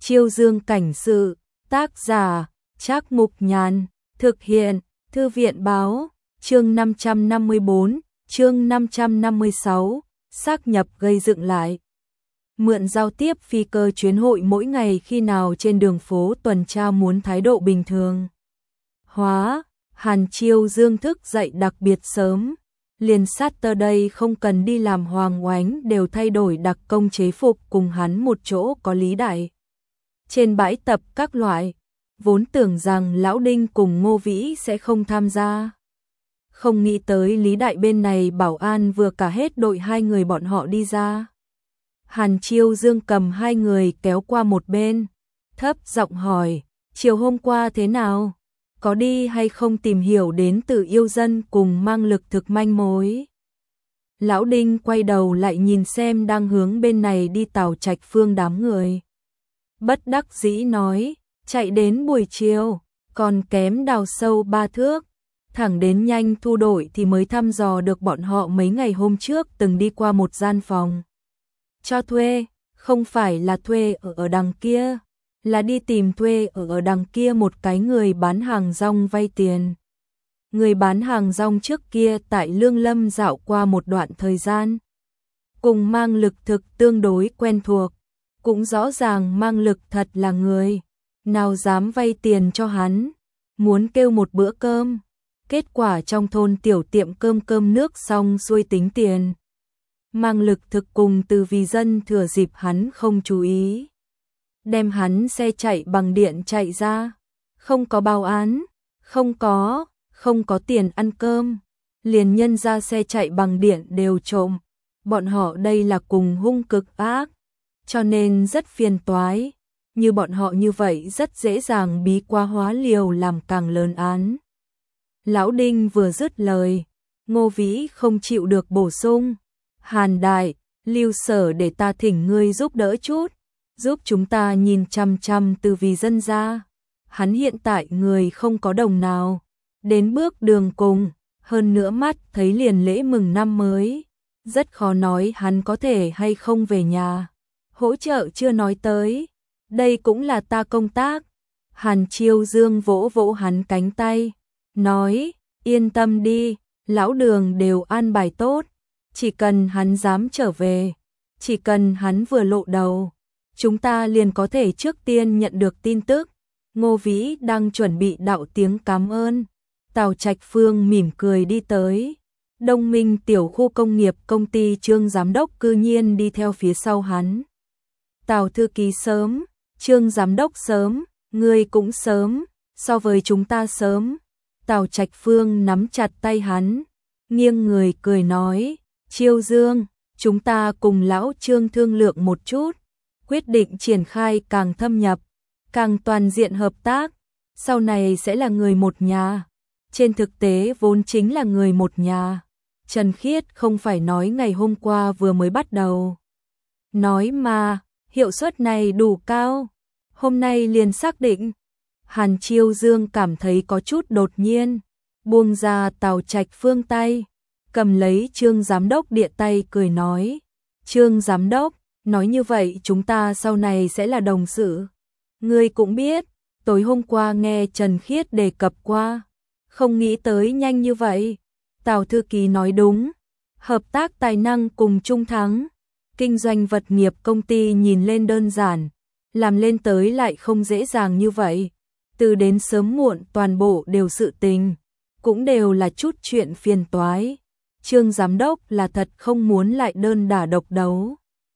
Chiêu Dương cảnh sự, tác giả, Trác Mục Nhàn, thực hiện, Thư viện báo, chương 554, chương 556, xác nhập gây dựng lại. Mượn giao tiếp phi cơ chuyến hội mỗi ngày khi nào trên đường phố tuần tra muốn thái độ bình thường. Hàn Chiêu Dương thức dậy đặc biệt sớm. Liền Saturday không cần đi làm hoàng oánh đều thay đổi đặc công chế phục cùng hắn một chỗ có Lý Đại. Trên bãi tập các loại, vốn tưởng rằng Lão Đinh cùng Ngô Vĩ sẽ không tham gia. Không nghĩ tới Lý Đại bên này bảo an vừa cả hết đội hai người bọn họ đi ra. Hàn Chiêu Dương cầm hai người kéo qua một bên, thấp giọng hỏi, chiều hôm qua thế nào? Có đi hay không tìm hiểu đến từ yêu dân cùng mang lực thực manh mối? Lão Đinh quay đầu lại nhìn xem đang hướng bên này đi Tào Trạch Phương đám người. Bất đắc dĩ nói, chạy đến buổi chiều, còn kém đào sâu 3 thước. Thẳng đến nhanh thu đội thì mới thăm dò được bọn họ mấy ngày hôm trước từng đi qua một gian phòng cho thuê, không phải là thuê ở đằng kia, là đi tìm thuê ở đằng kia một cái người bán hàng rong vay tiền. Người bán hàng rong trước kia tại Lương Lâm dạo qua một đoạn thời gian, cùng mang lực thực tương đối quen thuộc, cũng rõ ràng mang lực thật là người, nào dám vay tiền cho hắn, muốn kêu một bữa cơm. Kết quả trong thôn tiểu tiệm cơm nước xong xuôi tính tiền. Mang lực thực cùng từ vì dân thừa dịp hắn không chú ý, đem hắn xe chạy bằng điện chạy ra, không có báo án, không có tiền ăn cơm, liền nhân ra xe chạy bằng điện đều trộm. Bọn họ đây là cùng hung cực ác, cho nên rất phiền toái, như bọn họ như vậy rất dễ dàng bí quá hóa liều làm càng lớn án. Lão Đinh vừa dứt lời, Ngô Vĩ không chịu được bổ sung, Hàn đại, Lưu Sở để ta thỉnh ngươi giúp đỡ chút, giúp chúng ta nhìn chăm chăm từ vì dân ra. Hắn hiện tại người không có đồng nào, đến bước đường cùng, hơn nữa mắt thấy liền lễ mừng năm mới, rất khó nói hắn có thể hay không về nhà. Hỗ trợ chưa nói tới, đây cũng là ta công tác. Hàn Chiêu Dương vỗ vỗ hắn cánh tay, nói, yên tâm đi, lão Đường đều an bài tốt, chỉ cần hắn dám trở về, chỉ cần hắn vừa lộ đầu, chúng ta liền có thể trước tiên nhận được tin tức. Ngô Vĩ đang chuẩn bị đạo tiếng cảm ơn, Tào Trạch Phương mỉm cười đi tới. Đông Minh tiểu khu công nghiệp công ty Trương giám đốc cư nhiên đi theo phía sau hắn. Tào thư ký sớm, Trương giám đốc sớm, ngươi cũng sớm, so với chúng ta sớm. Tào Trạch Phương nắm chặt tay hắn, nghiêng người cười nói, Chiêu Dương, chúng ta cùng lão Trương thương lượng một chút, quyết định triển khai càng thâm nhập, càng toàn diện hợp tác, sau này sẽ là người một nhà. Trên thực tế vốn chính là người một nhà. Trần Khiết không phải nói ngày hôm qua vừa mới bắt đầu. Nói mà, hiệu suất này đủ cao, hôm nay liền xác định. Hàn Chiêu Dương cảm thấy có chút đột nhiên, buông ra Tào Trạch Phương tay, cầm lấy Trương giám đốc địa tay cười nói, Trương giám đốc, nói như vậy chúng ta sau này sẽ là đồng sự. Ngươi cũng biết, tối hôm qua nghe Trần Khiết đề cập qua, không nghĩ tới nhanh như vậy. Tào thư ký nói đúng, hợp tác tài năng cùng chung thắng, kinh doanh vật nghiệp công ty nhìn lên đơn giản, làm lên tới lại không dễ dàng như vậy. Từ đến sớm muộn toàn bộ đều sự tình, cũng đều là chút chuyện phiền toái. Trương giám đốc là thật không muốn lại đơn đả độc đấu.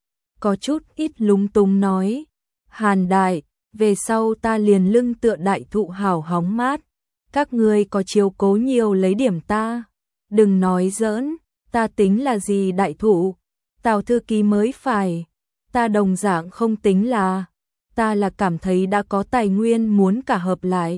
Có chút ít lúng túng nói, Hàn đại, về sau ta liền lưng tựa đại thụ hào hóng mát, các ngươi có chiếu cố nhiều lấy điểm ta. Đừng nói giỡn, ta tính là gì đại thụ, Tào thư ký mới phải, ta đồng dạng không tính là, ta là cảm thấy đã có tài nguyên muốn cả hợp lại.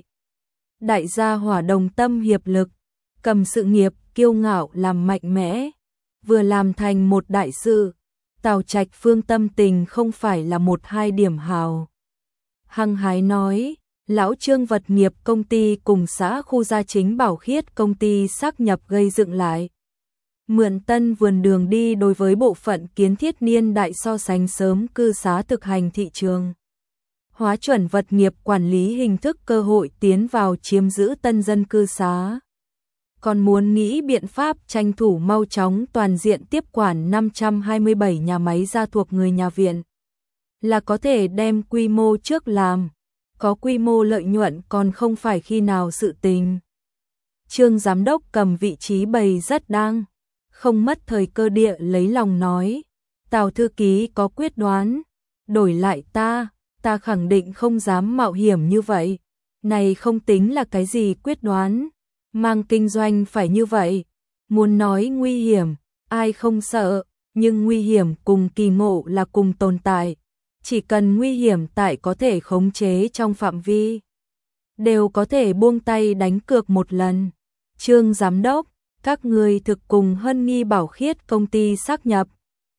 Đại gia hỏa đồng tâm hiệp lực, cầm sự nghiệp kiêu ngạo làm mạnh mẽ, vừa làm thành một đại sự. Tào Trạch Phương tâm tình không phải là 1-2 điểm hào. Hăng hái nói, lão Trương vật nghiệp công ty cùng xã khu gia chính Bảo Khiết công ty xác nhập gây dựng lại. Mượn tân vườn đường đi đối với bộ phận kiến thiết niên đại so sánh sớm cư xá thực hành thị trường. hóa chuẩn vật nghiệp quản lý hình thức cơ hội tiến vào chiếm giữ tân dân cư xá. Còn muốn nghĩ biện pháp tranh thủ mau chóng toàn diện tiếp quản 527 nhà máy gia thuộc người nhà viện, là có thể đem quy mô trước làm, có quy mô lợi nhuận còn không phải khi nào sự tình. Trương giám đốc cầm vị trí bày rất đang, không mất thời cơ địa lấy lòng nói, Tào thư ký có quyết đoán, đổi lại ta khẳng định không dám mạo hiểm như vậy. Này không tính là cái gì quyết đoán, mang kinh doanh phải như vậy. Muốn nói nguy hiểm, ai không sợ, nhưng nguy hiểm cùng kỳ ngộ là cùng tồn tại. Chỉ cần nguy hiểm tại có thể khống chế trong phạm vi, đều có thể buông tay đánh cược một lần. Trương giám đốc, các người thực cùng Hân Nghi Bảo Khiết công ty xác nhập.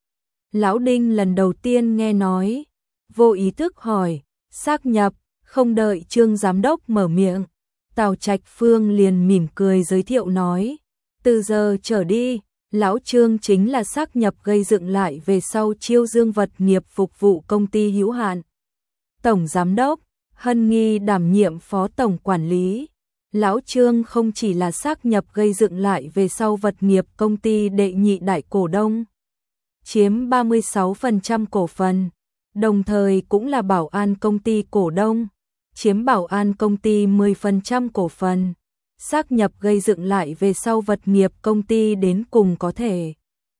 Lão Đinh lần đầu tiên nghe nói, vô ý thức hỏi, xác nhập, không đợi Trương giám đốc mở miệng. Tào Trạch Phương liền mỉm cười giới thiệu nói, từ giờ trở đi, Lão Trương chính là xác nhập gây dựng lại về sau Chiêu Dương vật nghiệp phục vụ công ty hữu hạn. Tổng giám đốc, Hân Nghi đảm nhiệm phó tổng quản lý. Lão Trương không chỉ là xác nhập gây dựng lại về sau vật nghiệp công ty đệ nhị đại cổ đông, chiếm 36% cổ phần, đồng thời cũng là bảo an công ty cổ đông, chiếm bảo an công ty 10% cổ phần. Xác nhập gây dựng lại về sau vật nghiệp công ty đến cùng có thể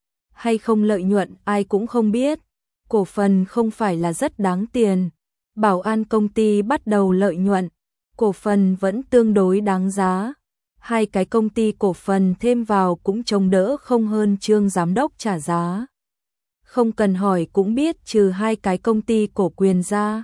hay không lợi nhuận ai cũng không biết, cổ phần không phải là rất đáng tiền. Bảo an công ty bắt đầu lợi nhuận, cổ phần vẫn tương đối đáng giá. Hai cái công ty cổ phần thêm vào cũng chống đỡ không hơn Trương giám đốc trả giá. Không cần hỏi cũng biết trừ hai cái công ty cổ quyền ra,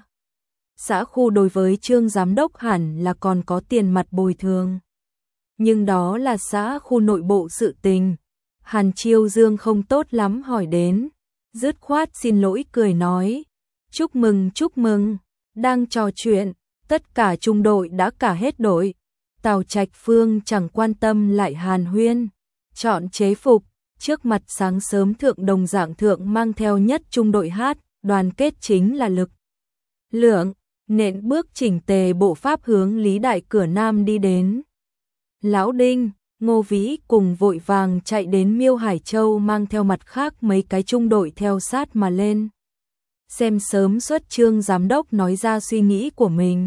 xã khu đối với Trương giám đốc hẳn là còn có tiền mặt bồi thường. Nhưng đó là xã khu nội bộ sự tình. Hàn Chiêu Dương không tốt lắm hỏi đến, dứt khoát xin lỗi cười nói, chúc mừng, đang trò chuyện, tất cả trung đội đã cả hết đội. Tào Trạch Phương chẳng quan tâm lại hàn huyên, chọn chế phục, trước mặt sáng sớm thượng đồng dạng thượng mang theo nhất trung đội hát, đoàn kết chính là lực lượng, nện bước chỉnh tề bộ pháp hướng Lý Đại cửa Nam đi đến. Lão Đinh, Ngô Vĩ cùng vội vàng chạy đến Miêu Hải Châu mang theo mặt khác mấy cái trung đội theo sát mà lên. Xem sớm xuất Trương giám đốc nói ra suy nghĩ của mình.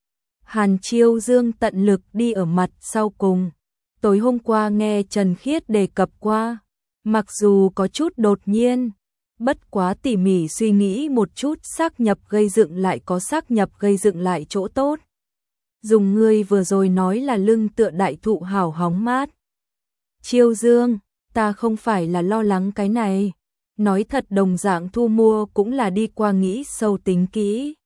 Hàn Chiêu Dương tận lực đi ở mặt sau cùng. Tối hôm qua nghe Trần Khiết đề cập qua, mặc dù có chút đột nhiên, bất quá tỉ mỉ suy nghĩ một chút xác nhập gây dựng lại có xác nhập gây dựng lại chỗ tốt. Dùng ngươi vừa rồi nói là lưng tựa đại thụ hào hóng mát. Chiêu Dương, ta không phải là lo lắng cái này. Nói thật đồng dạng thu mua cũng là đi qua nghĩ sâu tính kỹ.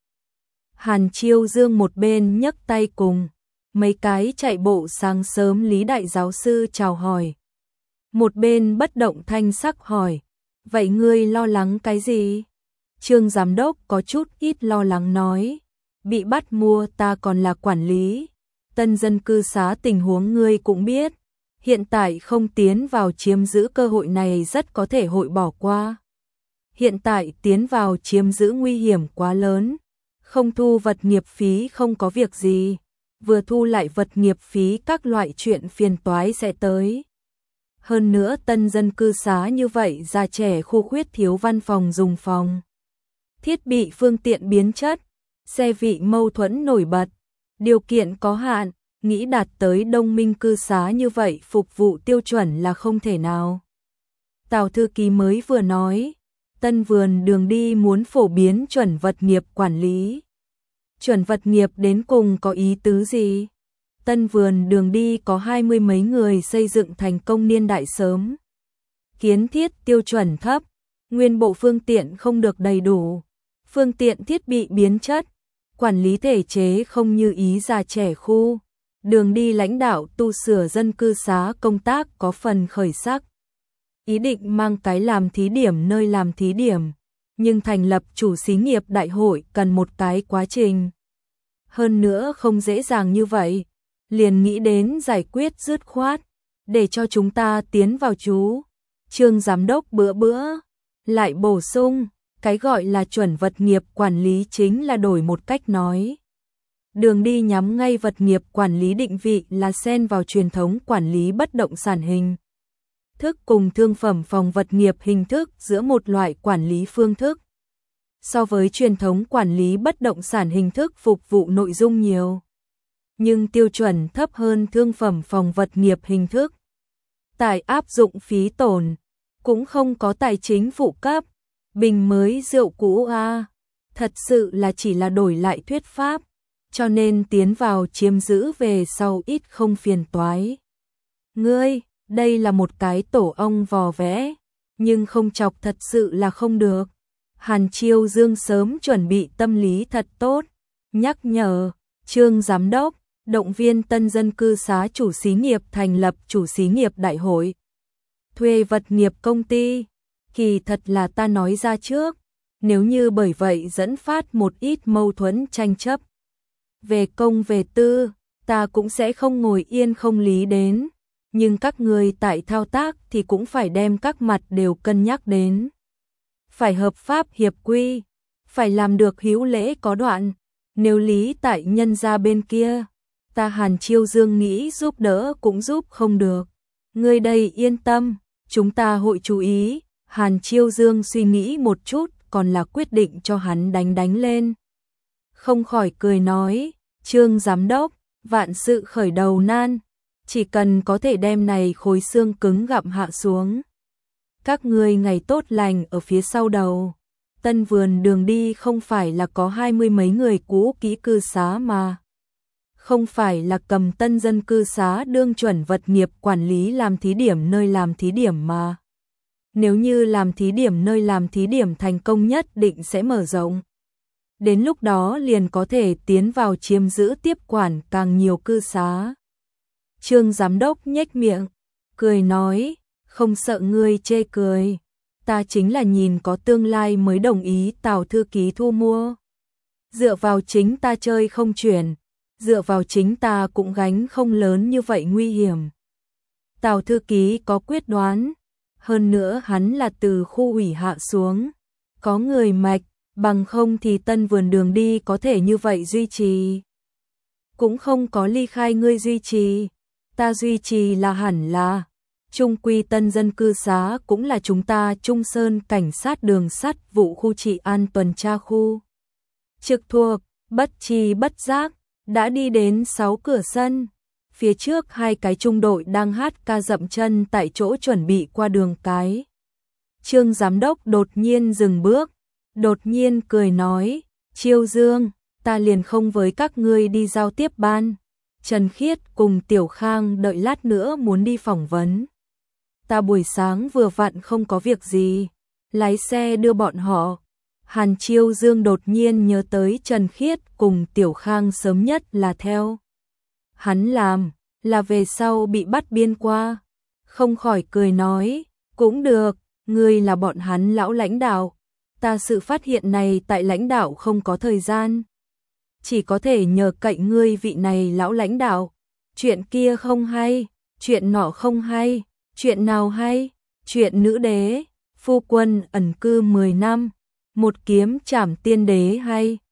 Hàn Chiêu Dương một bên nhấc tay cùng mấy cái chạy bộ sáng sớm Lý Đại giáo sư chào hỏi. Một bên bất động thanh sắc hỏi, vậy ngươi lo lắng cái gì? Trương giám đốc có chút ít lo lắng nói, bị bắt mua ta còn là quản lý. Tân dân cư xá tình huống ngươi cũng biết, hiện tại không tiến vào chiếm giữ cơ hội này rất có thể hội bỏ qua. Hiện tại tiến vào chiếm giữ nguy hiểm quá lớn, không thu vật nghiệp phí không có việc gì, vừa thu lại vật nghiệp phí các loại chuyện phiền toái sẽ tới. Hơn nữa tân dân cư xá như vậy già trẻ khu khuyết thiếu văn phòng dùng phòng. Thiết bị phương tiện biến chất, xe vị mâu thuẫn nổi bật, điều kiện có hạn, nghĩ đạt tới đông minh cư xá như vậy phục vụ tiêu chuẩn là không thể nào. Tào thư ký mới vừa nói, tân vườn đường đi muốn phổ biến chuẩn vật nghiệp quản lý. Chuẩn vật nghiệp đến cùng có ý tứ gì? Tân vườn đường đi có 20 mấy người xây dựng thành công niên đại sớm. Kiến thiết tiêu chuẩn thấp, nguyên bộ phương tiện không được đầy đủ, phương tiện thiết bị biến chất, quản lý thể chế không như ý già trẻ khu. Đường đi lãnh đạo tu sửa dân cư xá công tác có phần khởi sắc. Ý định mang cái làm thí điểm nơi làm thí điểm, nhưng thành lập chủ xí nghiệp đại hội cần một cái quá trình. Hơn nữa không dễ dàng như vậy, liền nghĩ đến giải quyết dứt khoát, để cho chúng ta tiến vào chú. Trương giám đốc bữa lại bổ sung, Cái gọi là chuẩn vật nghiệp quản lý chính là đổi một cách nói. Đường đi nhắm ngay vật nghiệp quản lý định vị là xen vào truyền thống quản lý bất động sản hình thức cùng thương phẩm phòng vật nghiệp hình thức giữa một loại quản lý phương thức. So với truyền thống quản lý bất động sản hình thức phục vụ nội dung nhiều, nhưng tiêu chuẩn thấp hơn thương phẩm phòng vật nghiệp hình thức. Tại áp dụng phí tổn, cũng không có tài chính phụ cấp, bình mới rượu cũ a. Thật sự là chỉ là đổi lại thuyết pháp, cho nên tiến vào chiếm giữ về sau ít không phiền toái. Ngươi, đây là một cái tổ ong vò vẽ, nhưng không chọc thật sự là không được. Hàn Chiêu Dương sớm chuẩn bị tâm lý thật tốt, nhắc nhở, Trương Giám đốc, động viên tân dân cư xá chủ xí nghiệp thành lập chủ xí nghiệp đại hội. Thuê vật nghiệp công ty, kỳ thật là ta nói ra trước, nếu như bởi vậy dẫn phát một ít mâu thuẫn tranh chấp. Về công về tư, ta cũng sẽ không ngồi yên không lý đến, nhưng các người tại thao tác thì cũng phải đem các mặt đều cân nhắc đến. Phải hợp pháp hiệp quy, phải làm được hữu lễ có đoạn, nếu lý tại nhân gia bên kia, ta Hàn Chiêu Dương nghĩ giúp đỡ cũng giúp không được. Ngươi đây yên tâm, chúng ta hội chú ý. Hàn Chiêu Dương suy nghĩ một chút, còn là quyết định cho hắn đánh lên. Không khỏi cười nói, Trương Giám đốc, vạn sự khởi đầu nan, chỉ cần có thể đem này khối xương cứng gặm hạ xuống. Các ngươi ngày tốt lành ở phía sau đầu. Tân vườn đường đi không phải là có 20 mấy người cũ kỹ cư xá mà. Không phải là cầm tân dân cư xá đương chuẩn vật nghiệp quản lý làm thí điểm nơi làm thí điểm mà. Nếu như làm thí điểm nơi làm thí điểm thành công nhất định sẽ mở rộng. Đến lúc đó liền có thể tiến vào chiếm giữ tiếp quản càng nhiều cư xá. Trương Giám đốc nhếch miệng, cười nói, không sợ ngươi chê cười. Ta chính là nhìn có tương lai mới đồng ý Tào thư ký thu mua. Dựa vào chính ta chơi không chuyển, dựa vào chính ta cũng gánh không lớn như vậy nguy hiểm. Tào thư ký có quyết đoán, hơn nữa hắn là từ khu ủy hạ xuống, có người mạch, bằng không thì tân vườn đường đi có thể như vậy duy trì. Cũng không có ly khai ngươi duy trì, ta duy trì là hẳn là. Trung quy tân dân cư xá cũng là chúng ta Trung Sơn cảnh sát đường sắt vụ khu trị an tuần tra khu. Trực thuộc, bất tri bất giác, đã đi đến 6 cửa sân. Phía trước hai cái trung đội đang hát ca dậm chân tại chỗ chuẩn bị qua đường cái. Trương Giám đốc đột nhiên dừng bước, đột nhiên cười nói, Chiêu Dương, ta liền không với các ngươi đi giao tiếp ban. Trần Khiết cùng Tiểu Khang đợi lát nữa muốn đi phỏng vấn. Ta buổi sáng vừa vặn không có việc gì, lái xe đưa bọn họ. Hàn Chiêu Dương đột nhiên nhớ tới Trần Khiết cùng Tiểu Khang sớm nhất là theo. Hắn làm, là về sau bị bắt biên qua. Không khỏi cười nói, cũng được, ngươi là bọn hắn lão lãnh đạo. Ta sự phát hiện này tại lãnh đạo không có thời gian. Chỉ có thể nhờ cậy ngươi vị này lão lãnh đạo. Chuyện kia không hay, chuyện nọ không hay, chuyện nào hay, chuyện nữ đế, phu quân ẩn cư 10 năm, một kiếm trảm tiên đế hay.